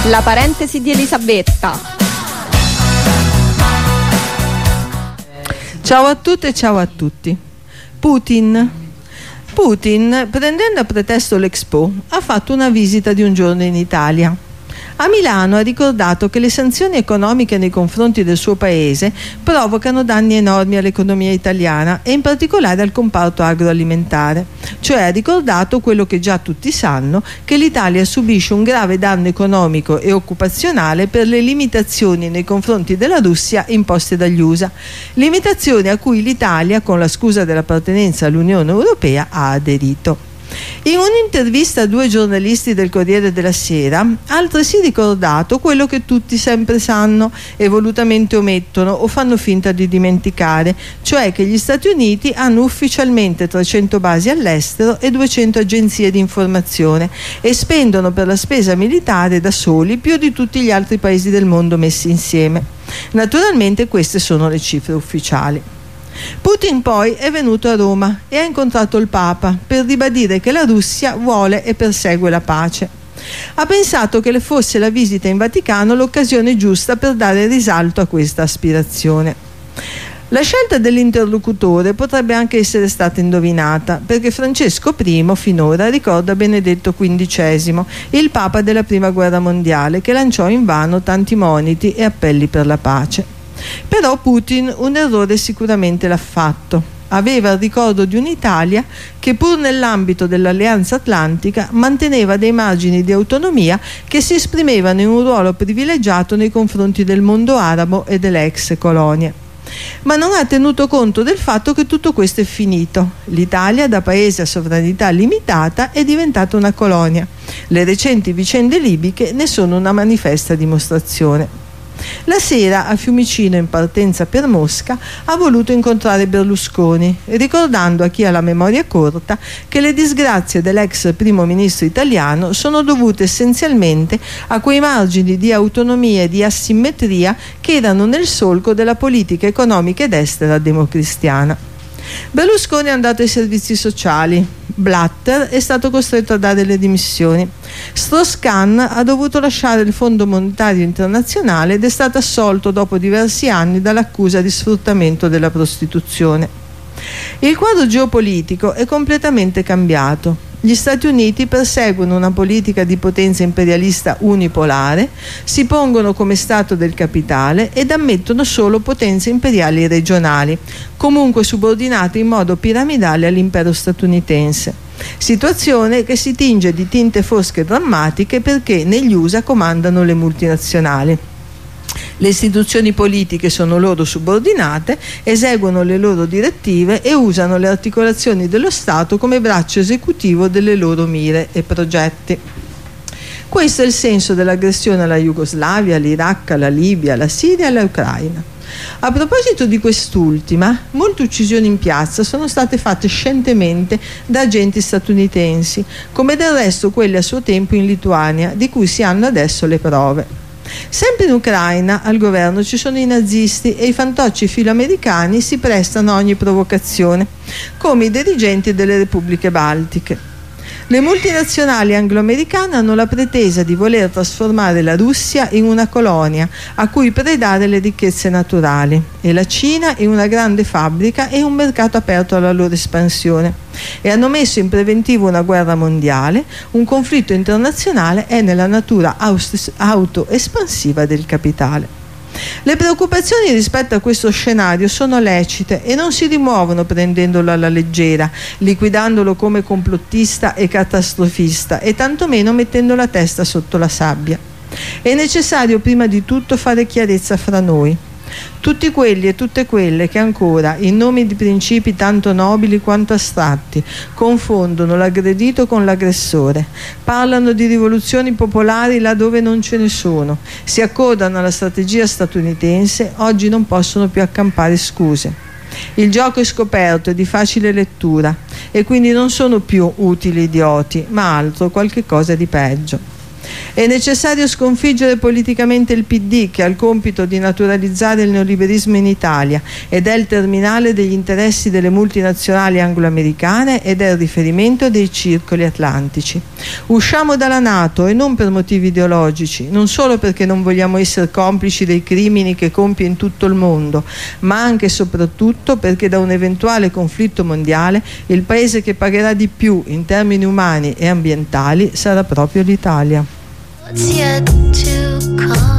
La parentesi di Elisabetta. Ciao a tutte e ciao a tutti. Putin, prendendo a pretesto l'Expo, ha fatto una visita di un giorno in Italia. A Milano ha ricordato che le sanzioni economiche nei confronti del suo paese provocano danni enormi all'economia italiana e in particolare al comparto agroalimentare. Cioè ha ricordato quello che già tutti sanno, che l'Italia subisce un grave danno economico e occupazionale per le limitazioni nei confronti della Russia imposte dagli USA. Limitazioni a cui l'Italia, con la scusa dell'appartenenza all'Unione Europea, ha aderito. In un'intervista a 2 giornalisti del Corriere della Sera ha altresì ricordato quello che tutti sempre sanno e volutamente omettono o fanno finta di dimenticare, cioè che gli Stati Uniti hanno ufficialmente 300 basi all'estero e 200 agenzie di informazione e spendono per la spesa militare da soli più di tutti gli altri paesi del mondo messi insieme. Naturalmente queste sono le cifre ufficiali. Putin poi è venuto a Roma e ha incontrato il Papa per ribadire che la Russia vuole e persegue la pace. Ha pensato che le fosse la visita in Vaticano l'occasione giusta per dare risalto a questa aspirazione. La scelta dell'interlocutore potrebbe anche essere stata indovinata, perché Francesco I finora ricorda Benedetto XV, il Papa della Prima Guerra Mondiale, che lanciò invano tanti moniti e appelli per la pace. Però Putin un errore sicuramente l'ha fatto. Aveva il ricordo di un'Italia che pur nell'ambito dell'Alleanza Atlantica manteneva dei margini di autonomia che si esprimevano in un ruolo privilegiato nei confronti del mondo arabo e delle ex colonie. Ma non ha tenuto conto del fatto che tutto questo è finito. L'Italia, da paese a sovranità limitata, è diventata una colonia. Le recenti vicende libiche ne sono una manifesta dimostrazione. La sera, a Fiumicino in partenza per Mosca, ha voluto incontrare Berlusconi, ricordando a chi ha la memoria corta che le disgrazie dell'ex primo ministro italiano sono dovute essenzialmente a quei margini di autonomia e di asimmetria che erano nel solco della politica economica ed estera democristiana. Berlusconi è andato ai servizi sociali, Blatter è stato costretto a dare le dimissioni, Strauss-Kahn ha dovuto lasciare il Fondo Monetario Internazionale ed è stato assolto dopo diversi anni dall'accusa di sfruttamento della prostituzione. Il quadro geopolitico è completamente cambiato. Gli Stati Uniti perseguono una politica di potenza imperialista unipolare, si pongono come stato del capitale ed ammettono solo potenze imperiali regionali, comunque subordinate in modo piramidale all'impero statunitense. Situazione che si tinge di tinte fosche drammatiche perché negli USA comandano le multinazionali. Le istituzioni politiche sono loro subordinate, eseguono le loro direttive e usano le articolazioni dello Stato come braccio esecutivo delle loro mire e progetti. Questo è il senso dell'aggressione alla Jugoslavia, all'Iraq, alla Libia, alla Siria e all'Ucraina. A proposito di quest'ultima, molte uccisioni in piazza sono state fatte scientemente da agenti statunitensi, come del resto quelle a suo tempo in Lituania, di cui si hanno adesso le prove. Sempre in Ucraina al governo ci sono i nazisti e i fantocci filoamericani si prestano a ogni provocazione, come i dirigenti delle repubbliche baltiche. Le multinazionali anglo-americane hanno la pretesa di voler trasformare la Russia in una colonia a cui predare le ricchezze naturali e la Cina in una grande fabbrica e un mercato aperto alla loro espansione, e hanno messo in preventivo una guerra mondiale. Un conflitto internazionale è nella natura autoespansiva del capitale. Le preoccupazioni rispetto a questo scenario sono lecite e non si rimuovono prendendolo alla leggera, liquidandolo come complottista e catastrofista e tantomeno mettendo la testa sotto la sabbia. È necessario prima di tutto fare chiarezza fra noi. Tutti quelli e tutte quelle che ancora, in nome di principi tanto nobili quanto astratti, confondono l'aggredito con l'aggressore, parlano di rivoluzioni popolari laddove non ce ne sono, si accodano alla strategia statunitense, oggi non possono più accampare scuse. Il gioco è scoperto e di facile lettura e quindi non sono più utili idioti, ma altro, qualche cosa di peggio. È necessario sconfiggere politicamente il PD, che ha il compito di naturalizzare il neoliberismo in Italia ed è il terminale degli interessi delle multinazionali anglo-americane ed è il riferimento dei circoli atlantici. Usciamo dalla NATO e non per motivi ideologici, non solo perché non vogliamo essere complici dei crimini che compie in tutto il mondo, ma anche e soprattutto perché da un eventuale conflitto mondiale il paese che pagherà di più in termini umani e ambientali sarà proprio l'Italia. What's yet to come?